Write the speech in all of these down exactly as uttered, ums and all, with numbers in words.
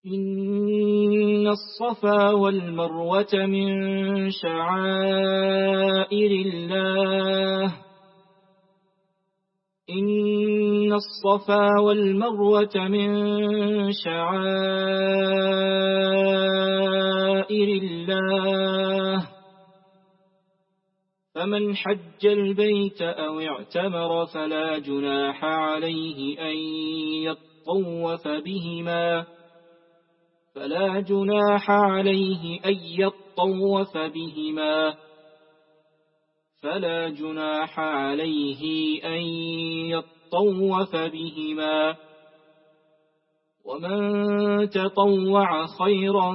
إن الصفا والمروة من شعائر الله إن الصفا والمروة من شعائر الله فمن حج البيت أو اعتمر فلا جناح عليه أن يطوف بهما فلا جناح عليه أن يطوف بهما فلا جناح عليه أن يطوف بهما ومن تطوع خيرا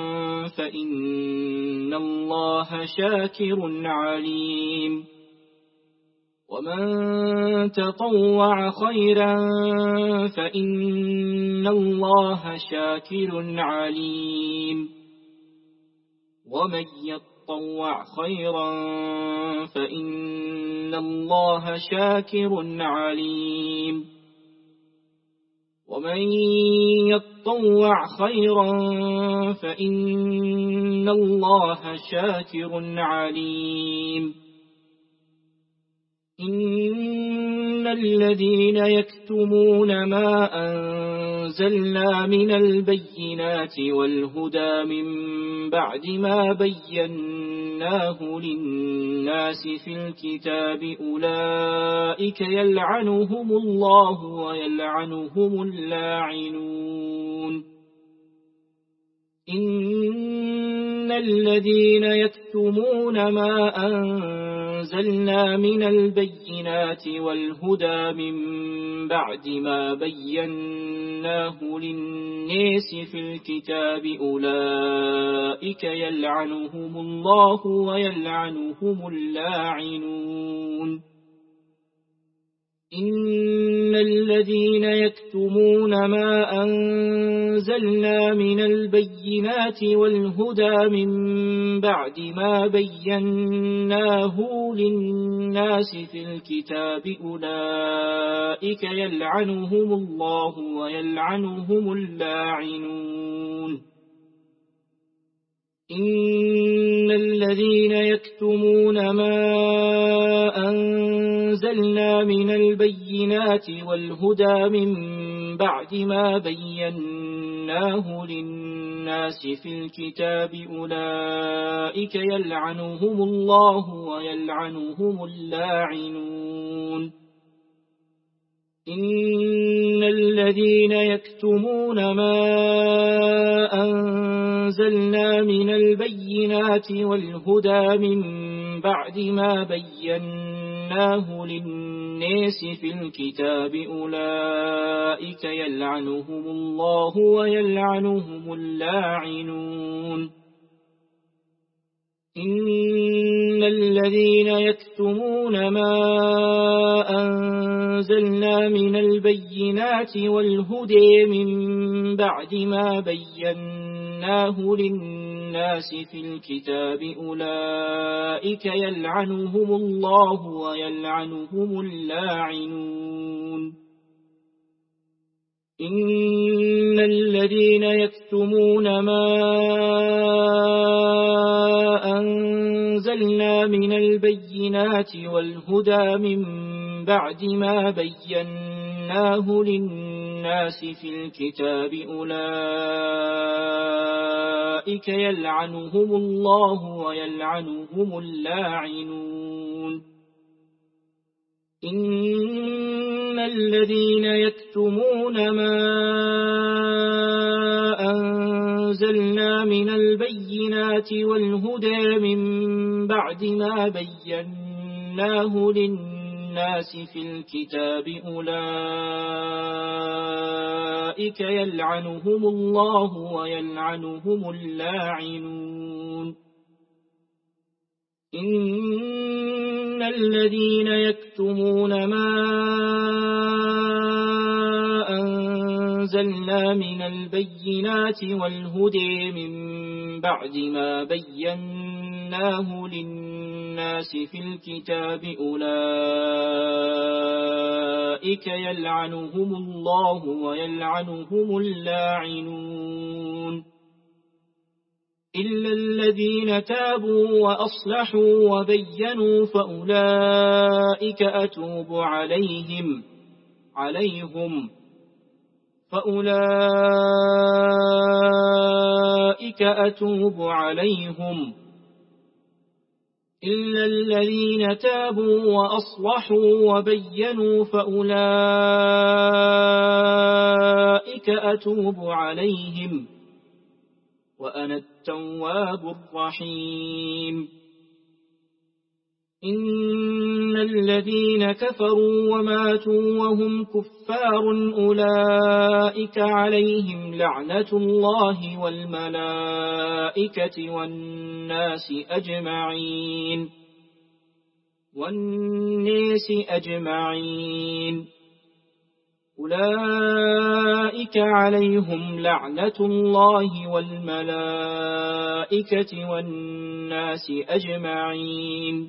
فإن الله شاكر عليم ومن تطوع خيرا فإن الله شاكر عليم ومن يطوع خيرا فإن الله شاكر عليم ومن يطوع خيرا فإن الله شاكر عليم إن الذين يكتمون ما أنزلنا من البينات والهدى من بعد ما بيناه للناس في الكتاب أولئك يلعنهم الله ويلعنهم اللاعنون إن الذين يكتمون ما أنزلنا من البينات والهدى من بعد ما بيناه للناس في الكتاب أولئك يلعنهم الله ويلعنهم اللاعنون إن الذين يكتمون ما أنزلنا من البينات والهدى من بعد ما بيناه للناس في الكتاب أولئك يلعنهم الله ويلعنهم اللاعنون إن الذين يكتمون ما أنزلنا من البينات والهدى من بعد ما بيناه للناس في الكتاب أولئك يلعنهم الله ويلعنهم اللاعنون إن الذين يكتمون ما أنزلنا من البينات والهدى من بعد ما بيناه للناس في الكتاب أولئك يلعنهم الله ويلعنهم اللاعنون إن الذين يكتمون ما أنزلنا من البينات والهدى من بعد ما بيناه للناس في الكتاب أولئك يلعنهم الله ويلعنهم اللاعنون إن الذين يكتمون ما أنزلنا من البينات والهدى من بعد ما بيناه للناس في الكتاب أولئك يلعنهم الله ويلعنهم اللاعنون إن الذين يكتمون ما أنزلنا من البينات والهدى من بعد ما بيناه للناس في الكتاب أولئك يلعنهم الله ويلعنهم اللاعنون إن الذين يكتمون ما أنزلنا من البينات والهدى من بعد ما بيناه للناس في الكتاب أولئك أولئك يلعنهم الله ويلعنهم اللاعنون إلا الذين تابوا وأصلحوا وبينوا فأولئك أتوب عليهم عليهم فأولئك أتوب عليهم إلا الذين تابوا وأصلحوا وبينوا فأولئك أتوب عليهم وأنا التواب الرحيم إن الذين كفروا وماتوا وهم كفار أولئك عليهم لعنة الله والملائكة والناس أجمعين والناس أجمعين أولئك عليهم لعنة الله والملائكة والناس أجمعين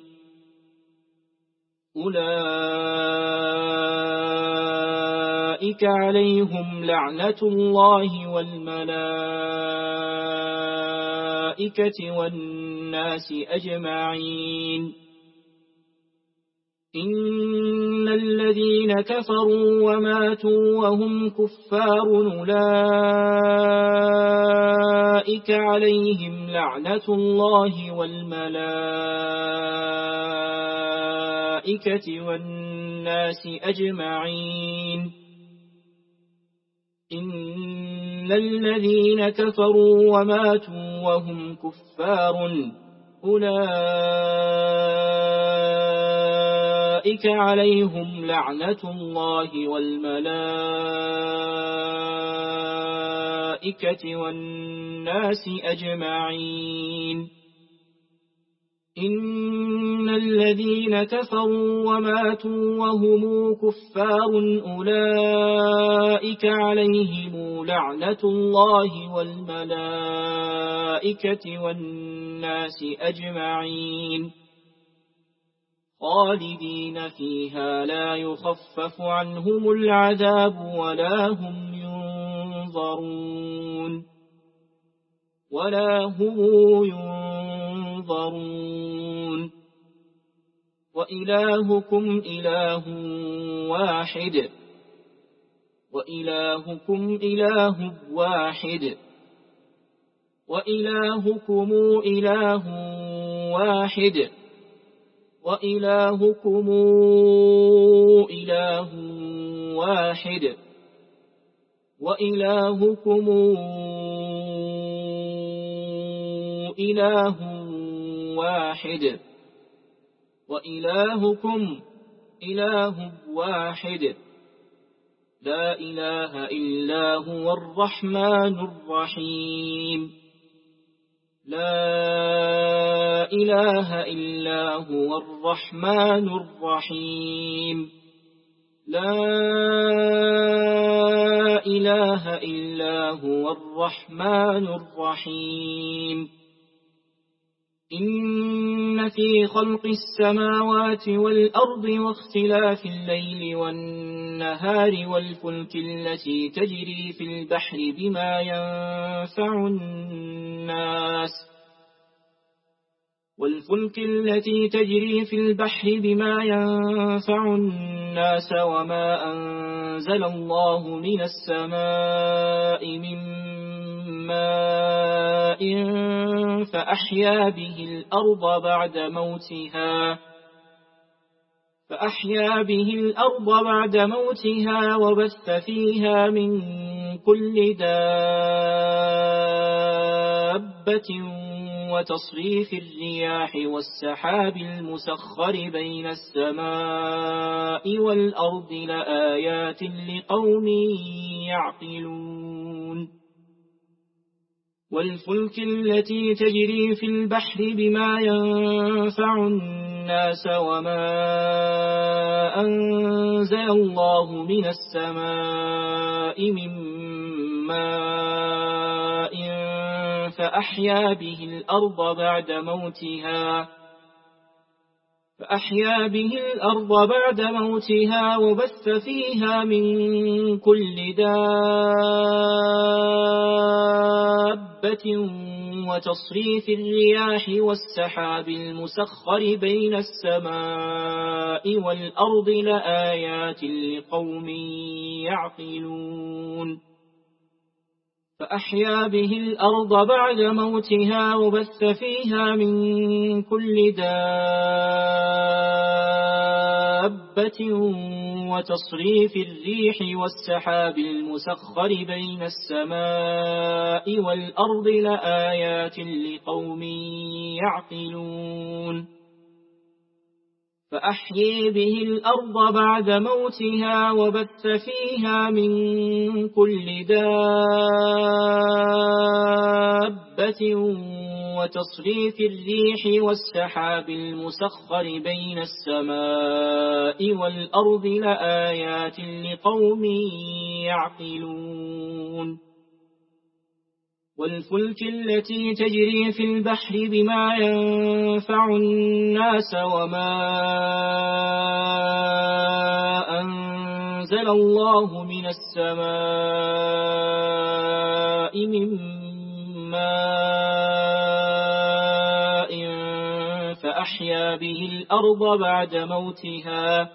أولئك عليهم لعنة الله والملائكة والناس أجمعين إن الذين كفروا وماتوا وهم كفار أولئك عليهم لعنة الله والملائكة والناس أجمعين إن الذين كفروا وماتوا وهم كفار أولئك عليهم لعنة الله والملائكة والناس أجمعين إن الذين كفروا وماتوا وهم كفار أولئك عليهم لعنة الله والملائكة والناس أجمعين خالدين فيها لا يخفف عنهم العذاب ولا هم ينظرون ولا هم ينظرون وإلهكم إله واحد وإلهكم إله واحد وإلهكم إله واحد وإلهكم إله واحد وإلهكم إله واحد وإلهكم إله واحد لا إله إلا هو الرحمن الرحيم لا إله إلا هو الرحمن الرحيم لا إله إلا هو الرحمن الرحيم إن في خلق السماوات والأرض واختلاف الليل والنهار والفلك التي تجري في البحر بما ينفع الناس والفلك التي تجري في البحر بما ينفع الناس وما أنزل الله من السماء من ماء فأحيا به الأرض بعد موتها فأحيا به الأرض بعد موتها وبث فيها من كل دابة وتصريف الرياح والسحاب المسخر بين السماء والأرض لآيات لقوم يعقلون والفلك التي تجري في البحر بما ينفع الناس وما أنزل الله من السماء من ماء فأحيا به الأرض بعد موتها فأحيا به الأرض بعد موتها وبث فيها من كل دابة وتصريف الرياح والسحاب المسخر بين السماء والأرض لآيات لقوم يعقلون فأحيا به الأرض بعد موتها وبث فيها من كل دابة وتصريف الريح والسحاب المسخر بين السماء والأرض لآيات لقوم يعقلون فأحيي به الأرض بعد موتها وبث فيها من كل دابة وتصريف الريح والسحاب المسخر بين السماء والأرض لآيات لقوم يعقلون والفلك التي تجري في البحر بما ينفع الناس وما أنزل الله من السماء من ماء فأحيا به الأرض بعد موتها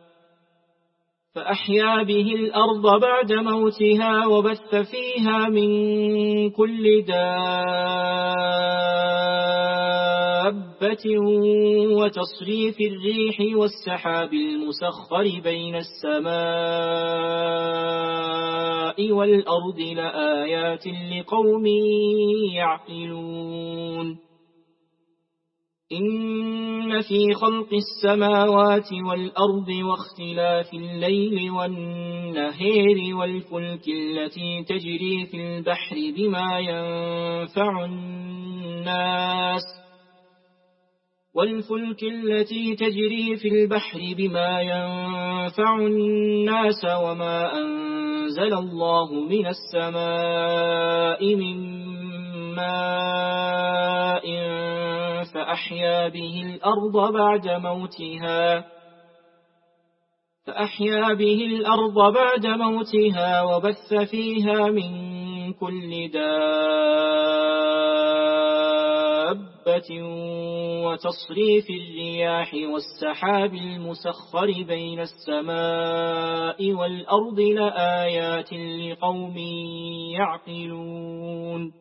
فأحيا به الأرض بعد موتها وبث فيها من كل دابة وتصريف الريح والسحاب المسخر بين السماء والأرض لآيات لقوم يعقلون إن في خلق السماوات والأرض واختلاف الليل والنهار والفلك التي تجري في البحر بما ينفع الناس والفلك التي تجري في البحر بما ينفع الناس وما أنزل الله من السماء من ماء فأحيا به الأرض بعد موتها فأحيا به الأرض بعد موتها وبث فيها من كل دابة وتصريف الرياح والسحاب المسخر بين السماء والأرض لآيات لقوم يعقلون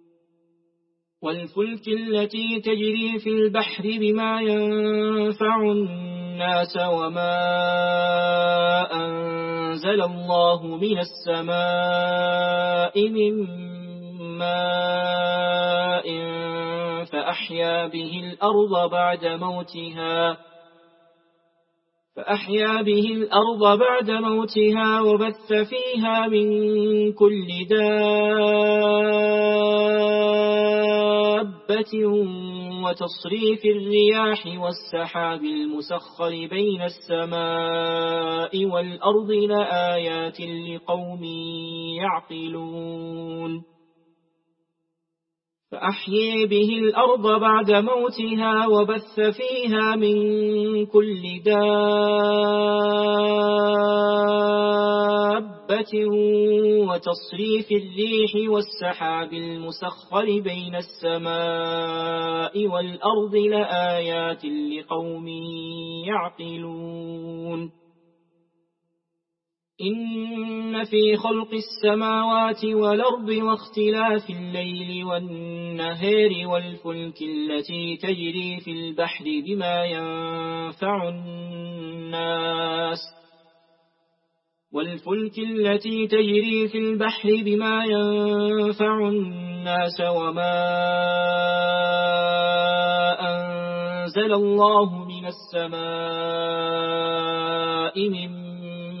والفلك التي تجري في البحر بما ينفع الناس وما أنزل الله من السماء من ماء فأحيا به الأرض بعد موتها فأحيا به الأرض بعد موتها وبث فيها من كل دابة وتصريف الرياح والسحاب المسخر بين السماء والأرض لآيات لقوم يعقلون فأحيي به الأرض بعد موتها وبث فيها من كل دابة وتصريف الريح والسحاب المسخر بين السماء والأرض لآيات لقوم يعقلون إن في خلق السماوات والأرض واختلاف الليل والنهار والفلك التي تجري في البحر بما ينفع الناس والفلك التي تجري في البحر بما ينفع الناس وما أنزل الله من السماء من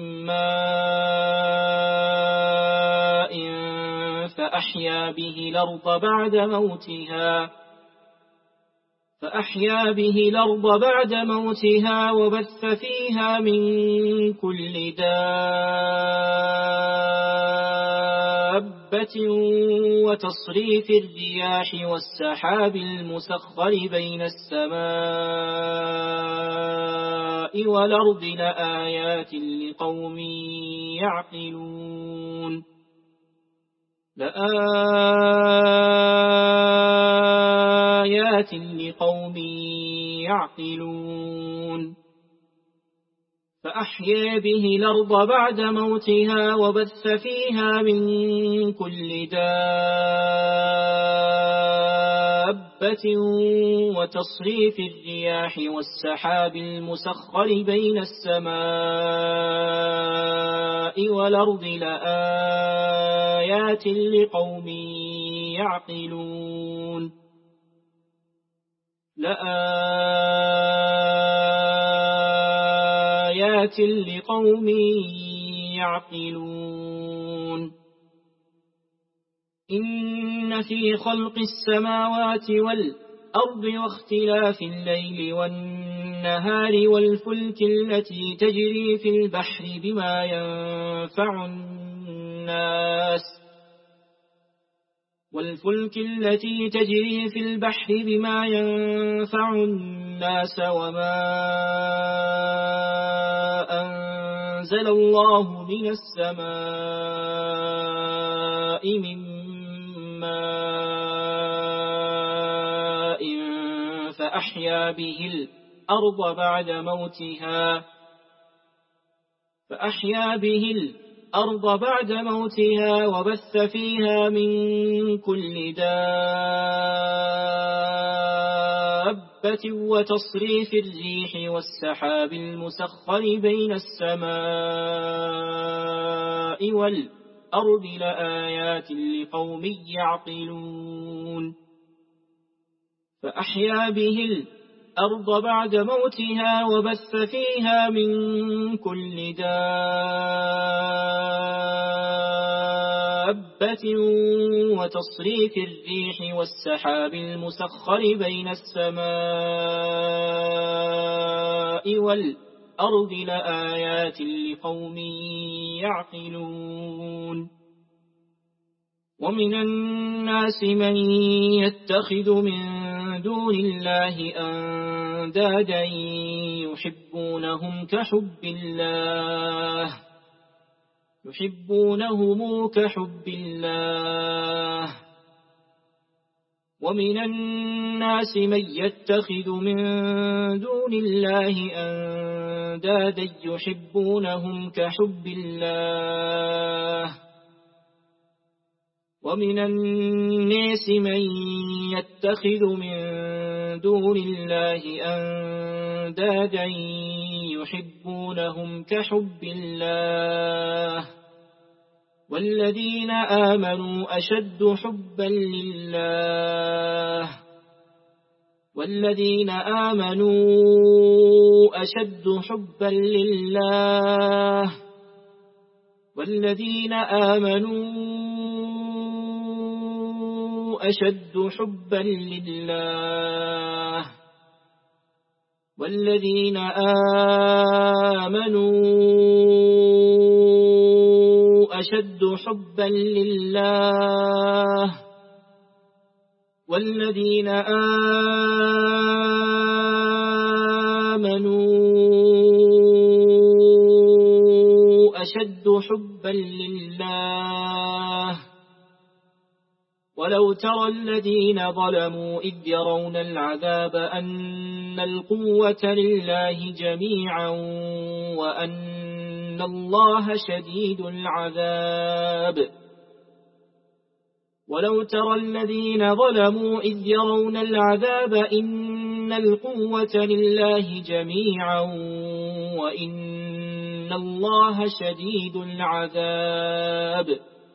ماء فأحيا به الأرض بعد موتها فأحيا به الأرض بعد موتها وبث فيها من كل دابة وتصريف الرياح والسحاب المسخر بين السماء والأرض لآيات لقوم يعقلون لآيات لقوم يعقلون فأحيا به الأرض بعد موتها وبث فيها من كل دابة وتصريف الرياح والسحاب المسخر بين السماء والأرض لآيات لقوم يعقلون لآيات لقوم يعقلون إن في خلق السماوات والأرض واختلاف الليل والنهار والفلك التي تجري في البحر بما ينفع الناس والفلك التي تجري في البحر بما ينفع الناس وما أنزل الله من السماء من ماء فأحيا به الأرض بعد موتها فأحيا به الأرض بعد موتها وبث فيها من كل دابة وتصريف الريح والسحاب المسخر بين السماء والأرض لآيات لقوم يعقلون فأحيا به الأرض بعد موتها وبث فيها من كل دابة وتصريف الريح والسحاب المسخر بين السماء والأرض لآيات لقوم يعقلون ومن الناس من يتخذ من دون الله أندادا يحبونهم كحب الله يحبونهم كحب الله ومن الناس من يتخذ من دون الله أندادا يحبونهم كحب الله ومن الناس من يتخذ من دون الله أندادا يحبونهم كحب الله والذين آمنوا أشد حبا لله والذين آمنوا أشد حبا لله والذين آمنوا أشد حبا لله والذين آمنوا أشد حبا لله والذين آمنوا أشد حبا لله ولو ترى الذين ظلموا إذ يرون العذاب أن القوة لله جميعا وأن الله شديد العذاب ولو ترى الذين ظلموا إذ يرون العذاب إن القوة لله جميعا وإن الله شديد العذاب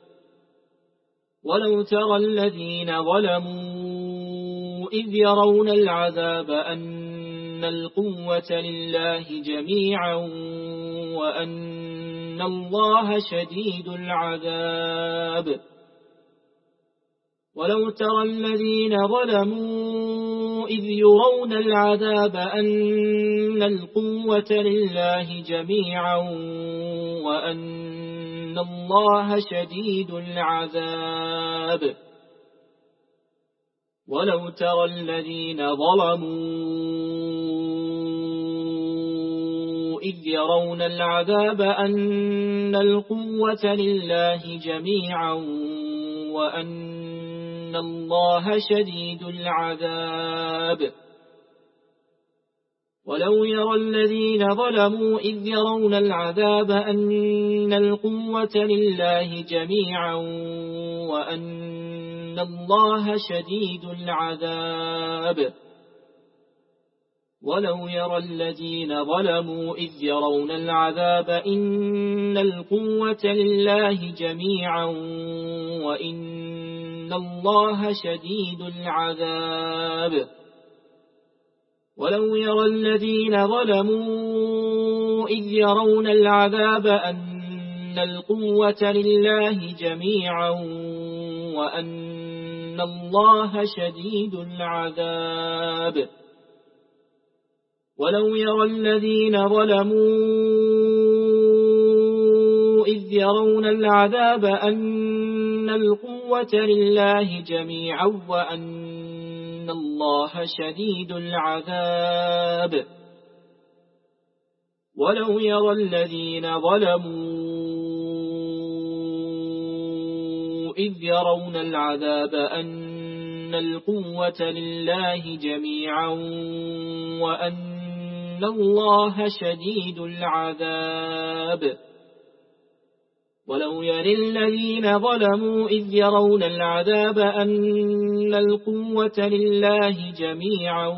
ولو ترى الذين ظلموا إذ يرون العذاب أن القوة لله جميعا وأن الله شديد العذاب ولو ترى الذين ظلموا إذ يرون العذاب أن القوة لله جميعا وأن الله شديد العذاب ولو ترى الذين ظلموا إذ يرون العذاب أن القوة لله جميعا وأن الله شديد العذاب ولو يرى الذين ظلموا إذ يرون العذاب أن القوة لله جميعا وأن الله شديد العذاب ولو يرى الذين ظلموا إذ يرون العذاب إن القوة لله جميعا وإن الله شديد العذاب ولو يرى الذين ظلموا إذ يرون العذاب أن القوة لله جميعا وأن الله شديد العذاب ولو يرى الذين ظلموا إذ يرون العذاب أن القوة لله جميعا وأن الله شديد العذاب ولو يرى الذين ظلموا إذ يرون العذاب أن القوة لله جميعا وأن الله شديد العذاب ولو يرى الذين ظلموا إذ يرون العذاب أن القوة لله جميعا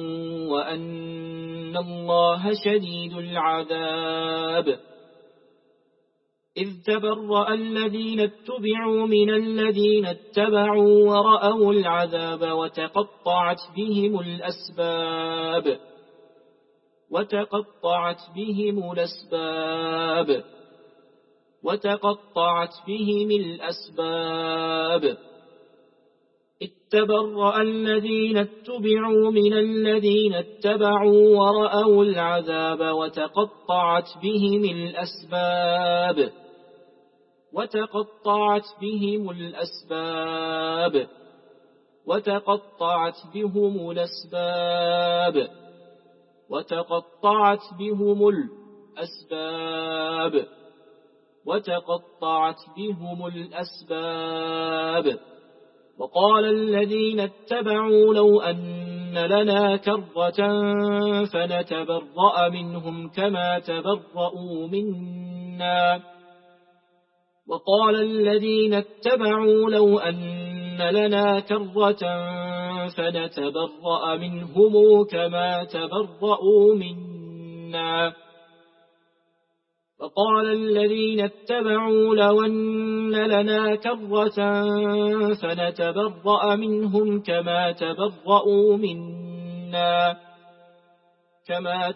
وأن الله شديد العذاب إذ تبرأ الذين اتبعوا من الذين اتبعوا ورأوا العذاب وتقطعت بهم الأسباب وتقطعت بهم الأسباب وتقطعت بهم الأسباب اتبرأ الذين اتبعوا من الذين اتبعوا ورأوا العذاب وتقطعت بهم الأسباب وتقطعت بهم الأسباب وتقطعت بهم الأسباب وتقطعت بهم الأسباب وتقطعت بهم الأسباب وقال الذين اتبعوا لو أن لنا كرة فنتبرأ منهم كما تبرأوا منا وقال الذين اتبعوا لو أن لنا كرة فنتبرأ منهم كما تبرأوا منا وقال الذين اتبعوا لو أن لنا كرة فنتبرأ منهم كما تبرأوا منا كما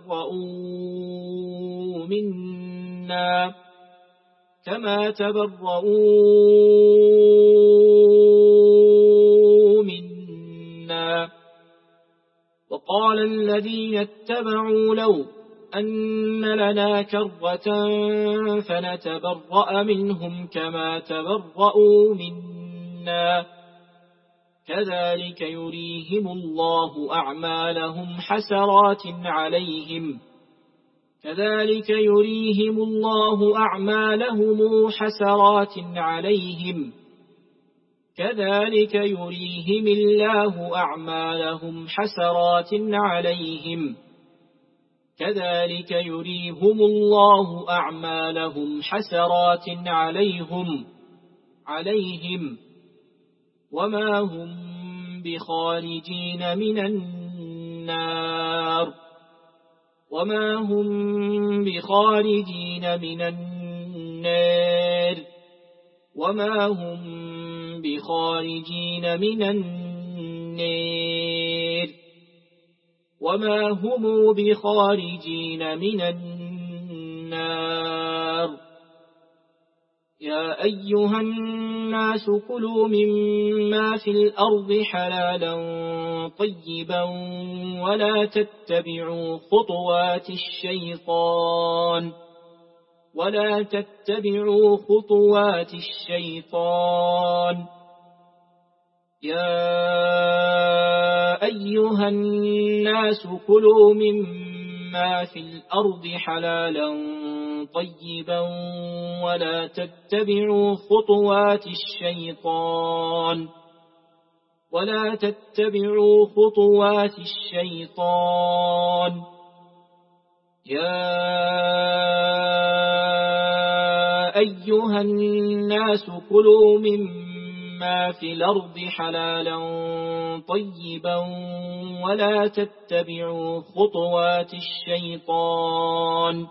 تبرأوا منا كما تبرؤوا منا وقال الذين اتبعوا لو أن لنا كرة فنتبرأ منهم كما تبرؤوا منا كذلك يريهم الله أعمالهم حسرات عليهم كذلك يريهم الله أعمالهم حسرات عليهم كذلك يريهم الله أعمالهم حسرات عليهم كذلك يريهم الله أعمالهم حسرات عليهم عليهم وما هم بخارجين من النار وما هم بخارجين من النار وما هم بخارجين من النار وما هم بخارجين من النار يا أيها الناس كلوا مما في الأرض حلالا طيبا ولا تتبعوا خطوات الشيطان ولا تتبعوا خطوات الشيطان يا أيها الناس كلوا مما مما في الأرض حلالا طيبا ولا تتبعوا خطوات الشيطان ولا تتبعوا خطوات الشيطان يا أيها الناس كلوا مما في الأرض حلالا طيبا ولا تتبعوا خطوات الشيطان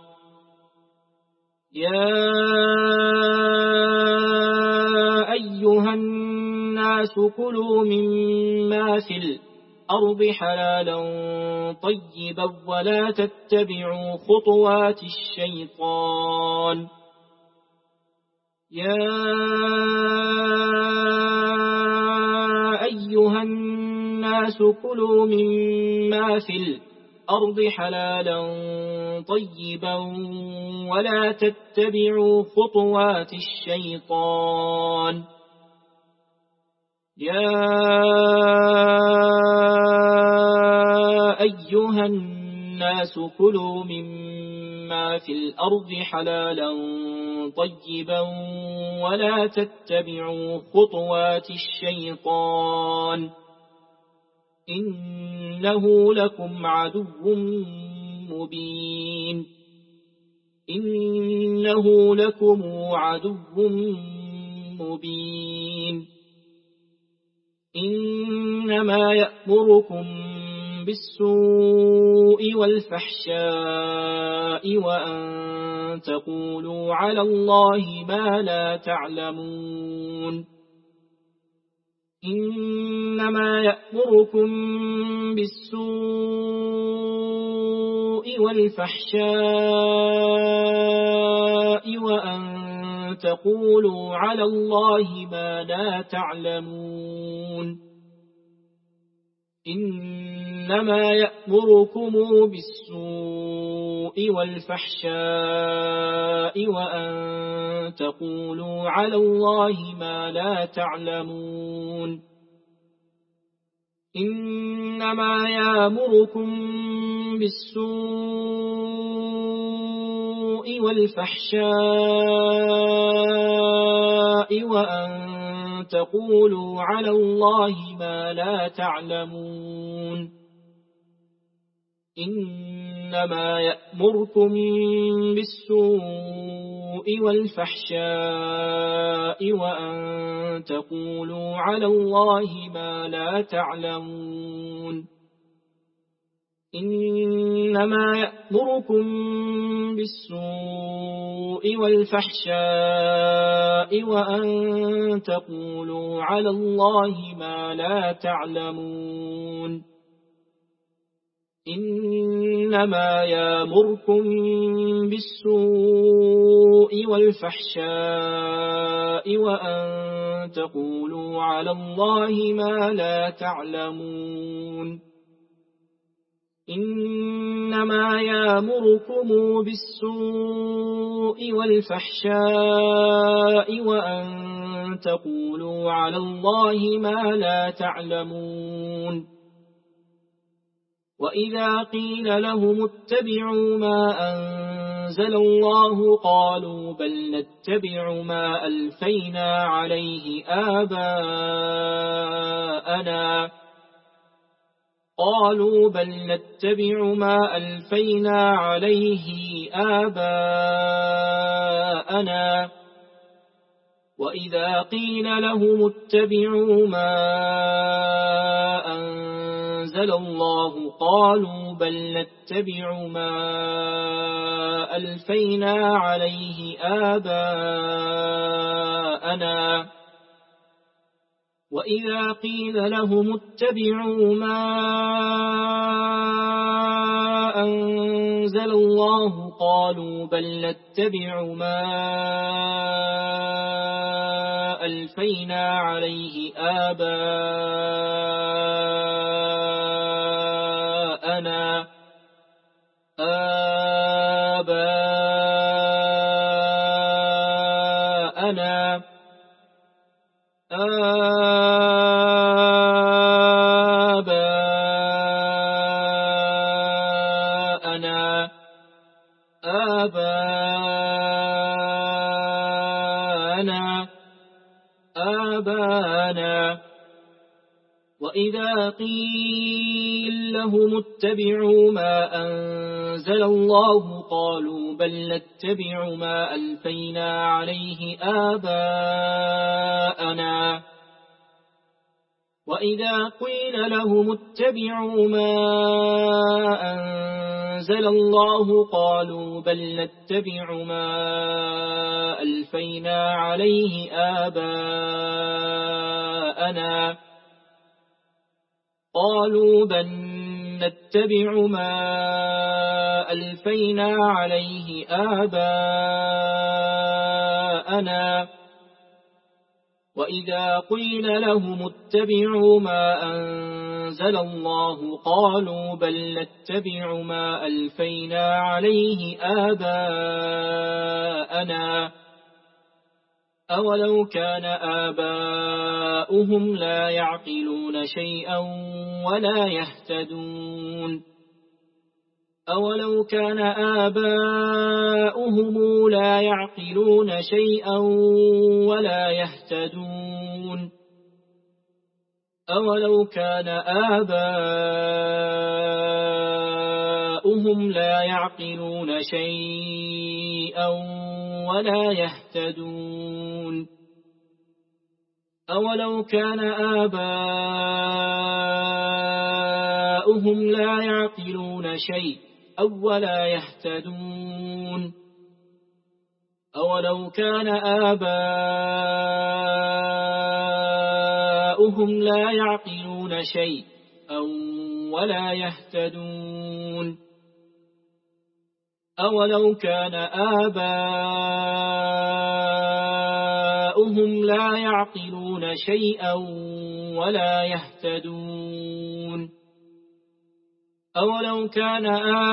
يا أيها الناس كلوا مما في الأرض حلالا طيبا ولا تتبعوا خطوات الشيطان يا أيها الناس كلوا مما في الأرض حلالا طيبا ولا تتبعوا خطوات الشيطان يا أيها الناس كلوا مما في الأرض حلالا طيبا ولا تتبعوا خطوات الشيطان إنه لكم عدو مبين إنه لكم عدو مبين إنما يأمركم بالسوء والفحشاء وأن تقولوا على الله ما لا تعلمون إنما يأمركم بالسوء والفحشاء وأن تقولوا على الله ما لا تعلمون إنما يأمركم بالسوء والفحشاء وأن تقولوا على الله ما لا تعلمون إنما يأمركم بالسوء والفحشاء وأن تقولوا على الله ما لا تعلمون إنما يأمركم بالسوء والفحشاء وأن تقولوا على الله ما لا تعلمون إنما يأمركم بالسوء والفحشاء وأن تقولوا على الله ما لا تعلمون إنما يأمركم بالسوء والفحشاء وأن تقولوا على الله ما لا تعلمون إنما يأمركم بالسوء والفحشاء وأن تقولوا على الله ما لا تعلمون وإذا قيل لهم اتبعوا ما أنزل الله قالوا بل نتبع ما ألفينا عليه آباءنا قالوا بل نتبع ما ألفينا عليه آباءنا وإذا قيل لهم اتبعوا ما أنزل الله قالوا بل نتبع ما ألفينا عليه آباءنا وإذا قيل لهم اتبعوا ما أنزل الله قالوا بل نتبع ما ألفينا عليه آباءنا آباءنا آباءنا آبانا. وإذا قيل لهم اتبعوا ما أنزل الله قالوا بل نتبع ما ألفينا عليه آباءنا. وإذا قيل لهم اتبعوا ما أنزل الله قالوا بل نتبع ما ألفينا عليه آباءنا قالوا بل نتبع ما ألفينا عليه آباءنا. وإذا قيل لهم اتبعوا ما أنزل الله قالوا بل نتبع ما ألفينا عليه آباءنا أولو كان آباؤهم لا يعقلون شيئا ولا يهتدون أولو كان آباؤهم لا يعقلون شيئا ولا يهتدون أولو كان آباؤهم لا يعقلون شيئا ولا يهتدون أولو كان آباؤهم لا يعقلون شيئا ولا يهتدون أولو كان آباؤهم لا يعقلون شيئا ولا يهتدون أولو كان آباؤهم لا يعقلون شيئا ولا يهتدون أولو كان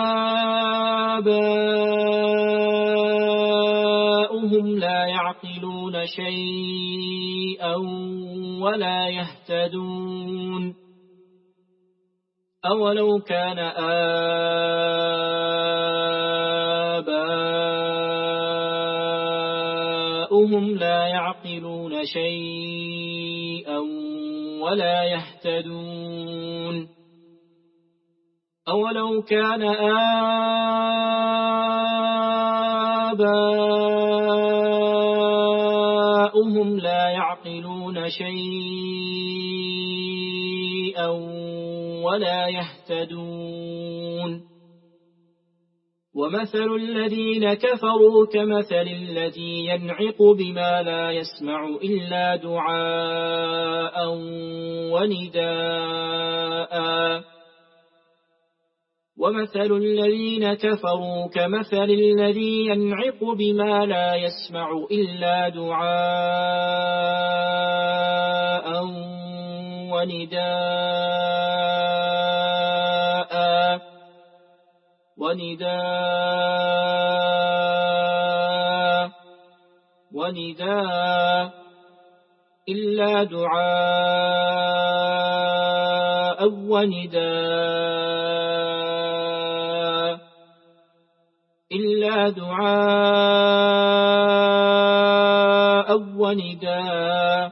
آباؤهم لا يعقلون شيئا ولا يهتدون أولو كان آباؤهم لا يعقلون شيئا ولا يهتدون أولو كان آباؤهم لا يعقلون شيئا ولا يهتدون ومثل الذين كفروا كمثل الذي ينعق بما لا يسمع إلا دعاء ونداء ومثل الذين كفروا كمثل الذي ينعق بما لا يسمع إلا دعاء ونداء ونداء ونداء إلا دعاء ونداء إلا دعاء ونداء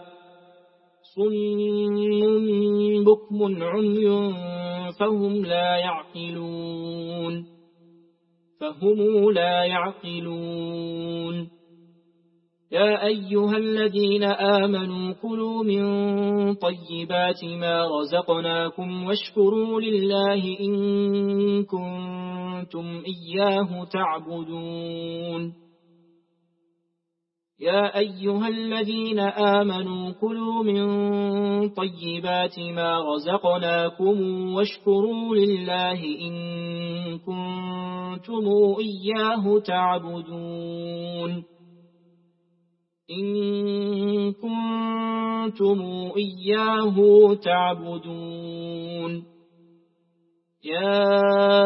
صم بكم عمي فهم لا يعقلون فهم لا يعقلون يا أيها الذين آمنوا كلوا من طيبات ما رزقناكم واشكروا لله إن كنتم إياه تعبدون يا أيها الذين آمنوا كلوا من طيبات ما رزقناكم واشكروا لله إن كنتم إياه تعبدون إن كنتم إياه تعبدون يا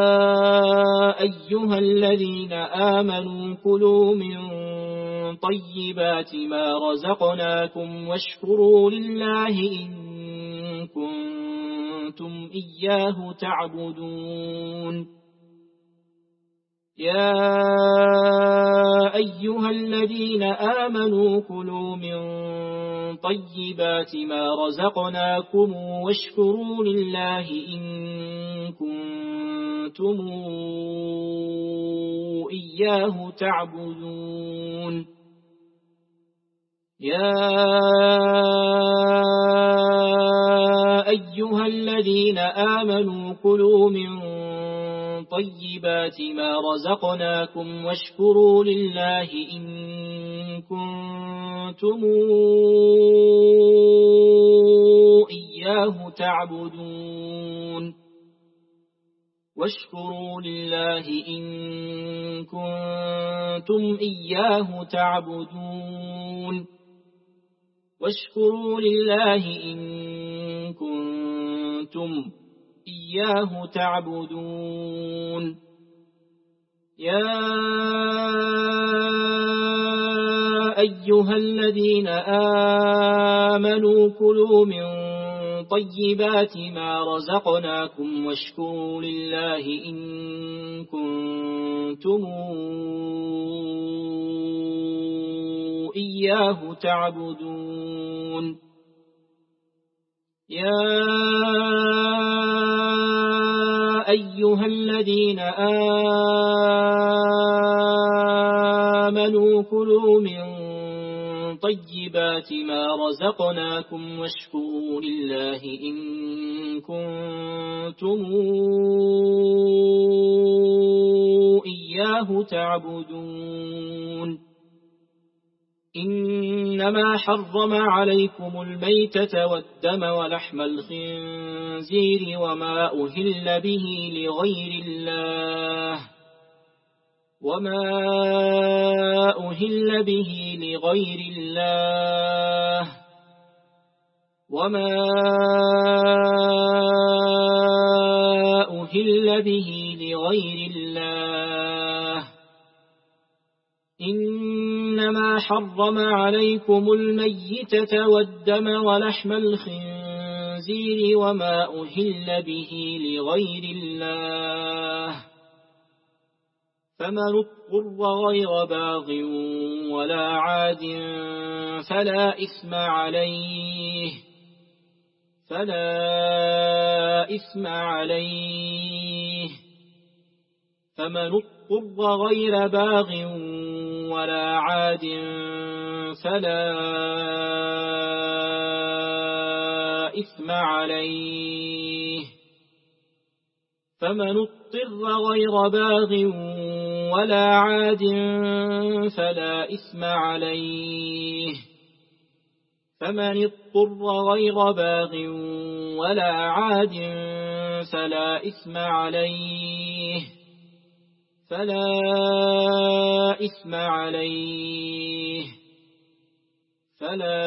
أيها الذين آمنوا كلوا من طيبات ما رزقناكم واشكروا لله إن كنتم إياه تعبدون يا أيها الذين آمنوا كلوا من طيبات ما رزقناكم واشكروا لله إن كنتم إياه تعبدون يا أيها الذين آمنوا كلوا من طيبات ما رزقناكم واشكروا لله إن كنتم إياه تعبدون واشكروا لله إن كنتم إياه تعبدون واشكروا لله إن كنتم إياه تعبدون يا أيها الذين آمنوا كلوا من طيبات ما رزقناكم واشكروا لله إن كنتم إياه تعبدون يا أيها الذين آمنوا كلوا من طيبات ما رزقناكم واشكروا لله إن كنتم إياه تعبدون إنما حرم عليكم الميتة والدم ولحم الخنزير وما أهل به لغير الله وما أهل به لغير الله وما أهل به لغير الله إنما حرم عليكم الميتة والدم ولحم الخنزير وما أهل به لغير الله فمن اضطر غير باغ ولا عاد فلا إثم عليه فلا إثم عليه فمن اضطر غير باغ ولا عاد فلا إثم عليه فمن اضطر غير باغ ولا عاد فلا إثم عليه فمن اضطر غير باغ ولا عاد فلا إثم عليه فلا إثم عليه فلا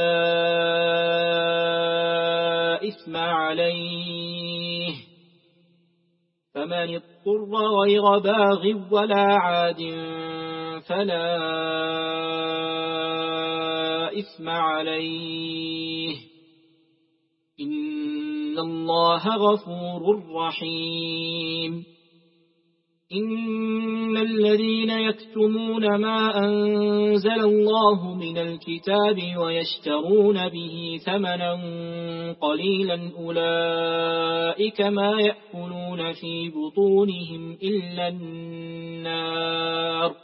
إثم عليه فمن اضطر غير باغ ولا عاد فلا إثم عليه إن الله غفور رحيم إن الذين يكتمون ما أنزل الله من الكتاب ويشترون به ثمنا قليلا أولئك ما يأكلون في بطونهم إلا النار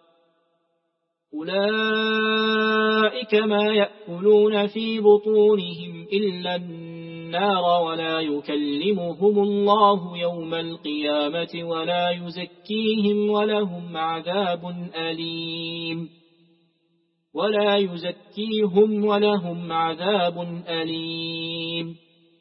أولئك ما يأكلون في بطونهم إلا النار ولا يكلمهم الله يوم القيامة ولا يزكيهم ولهم عذاب أليم ولا يزكيهم ولهم عذاب أليم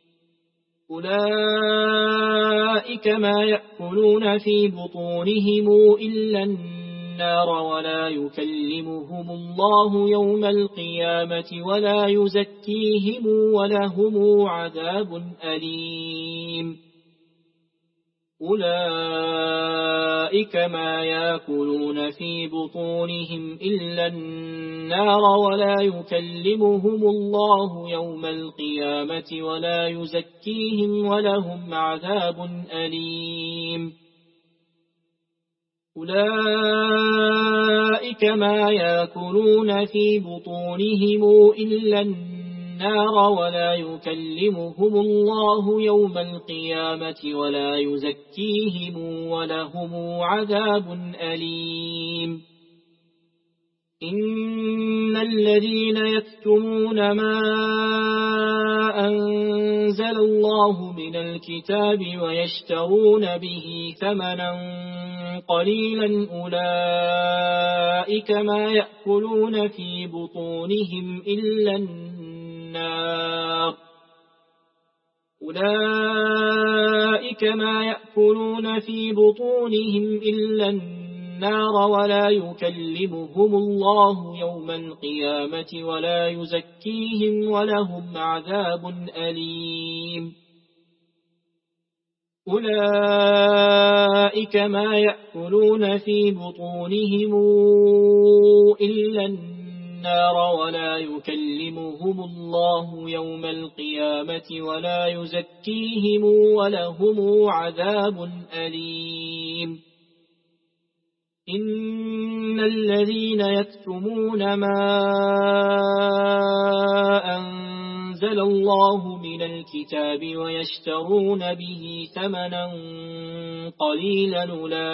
أولئك ما يأكلون في بطونهم إلا النار ولا يكلمهم الله يوم القيامة ولا يزكيهم ولهم عذاب أليم أولئك ما يأكلون في بطونهم إلا النار ولا يكلمهم الله يوم القيامة ولا يزكيهم ولهم عذاب أليم أولئك ما يأكلون في بطونهم إلا النار ولا يكلمهم الله يوم القيامة ولا يزكيهم ولهم عذاب أليم إن الذين يكتمون ما أنزل الله من الكتاب ويشترون به ثمنا قليلا أولئك ما يأكلون في بطونهم إلا النار أولئك ما يأكلون في بطونهم إلا النار ولا يكلمهم الله يوم القيامة ولا يزكيهم ولهم عذاب أليم أولئك ما يأكلون في بطونهم إلا النار ولا يكلمهم الله يوم القيامة ولا يزكيهم ولهم عذاب أليم إن الذين يكتمون ما أنزل الله من الكتاب ويشترون به ثمنا قليلا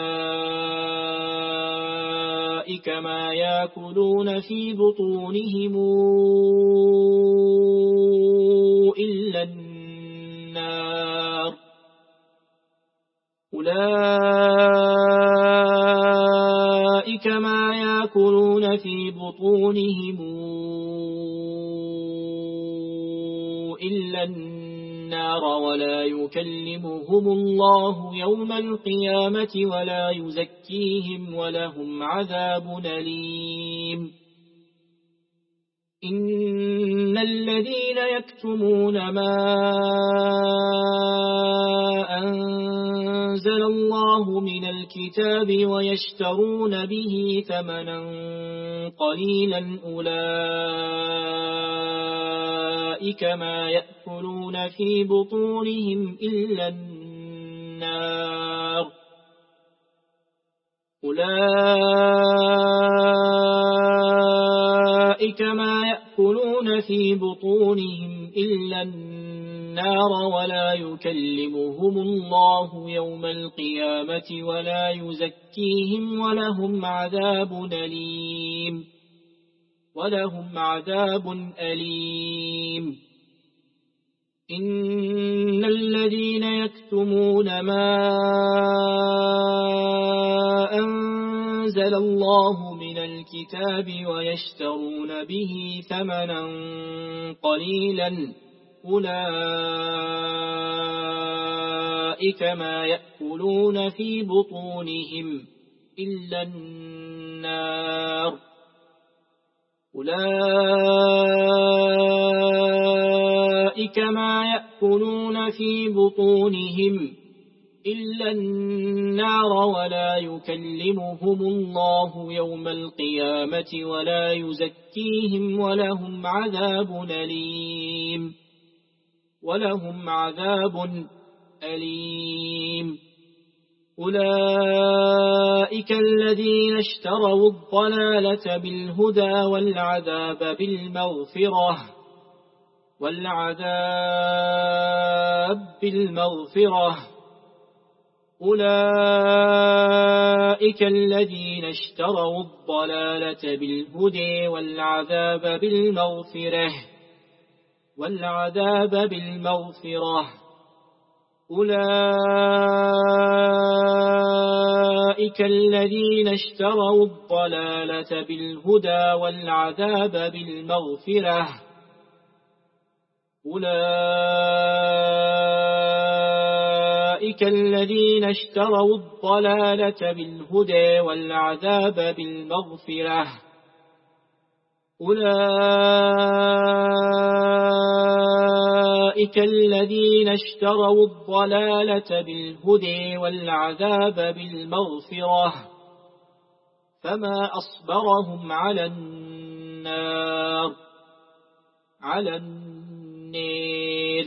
أولئك ما يأكلون في بطونهم إلا النار أولئك ما يأكلون في بطونهم إلا النار ولا يكلمهم الله يوم القيامة ولا يزكيهم ولهم عذاب أليم إن الذين يكتمون ما أنزل الله من الكتاب ويشترون به ثمنا قليلا أولئك ما يأكلون في بطونهم إلا النار أولئك ما يأكلون في بطونهم إلا النار ولا يكلمهم الله يوم القيامة ولا يزكيهم ولهم عذاب أليم ولهم عذاب أليم إن الذين يكتمون ما أنزل الله من الكتاب ويشترون به ثمنا قليلا أولئك ما يأكلون في بطونهم إلا النار أولئك ما يأكلون في بطونهم إلا النار ولا يكلمهم الله يوم القيامة ولا يزكيهم ولهم عذاب أليم ولهم عذاب أليم أولئك الذين اشتروا الضلالة بالهدى والعذاب بالمغفرة والعذاب بالمغفرة أولئك الذين اشتروا الضلالة بالهدى والعذاب بالمغفرة والعذاب بالمغفرة أولئك الذين اشتروا الضلالة بالهدى والعذاب بالمغفرة أولئك الذين اشتروا الضلالة بالهدى والعذاب بالمغفرة أولئك الذين اشتروا الضلالة بالهدى والعذاب بالمغفرة فما أصبرهم على النار على النار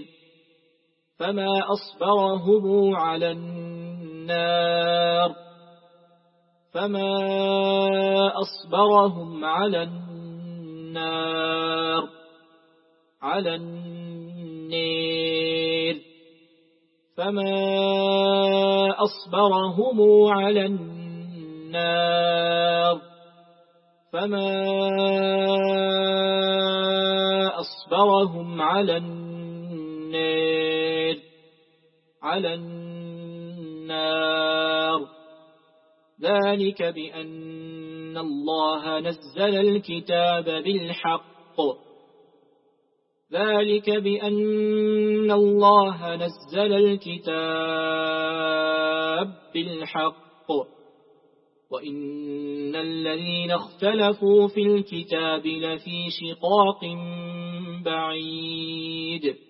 فما أصبرهم على النار فما أصبرهم على النار على النار فما أصبرهم على النار فما أصبرهم على النار على النار ذلك بأن الله نزل الكتاب بالحق ذلك بأن الله نزل الكتاب بالحق وإن الذين اختلفوا في الكتاب لفي شقاق بعيد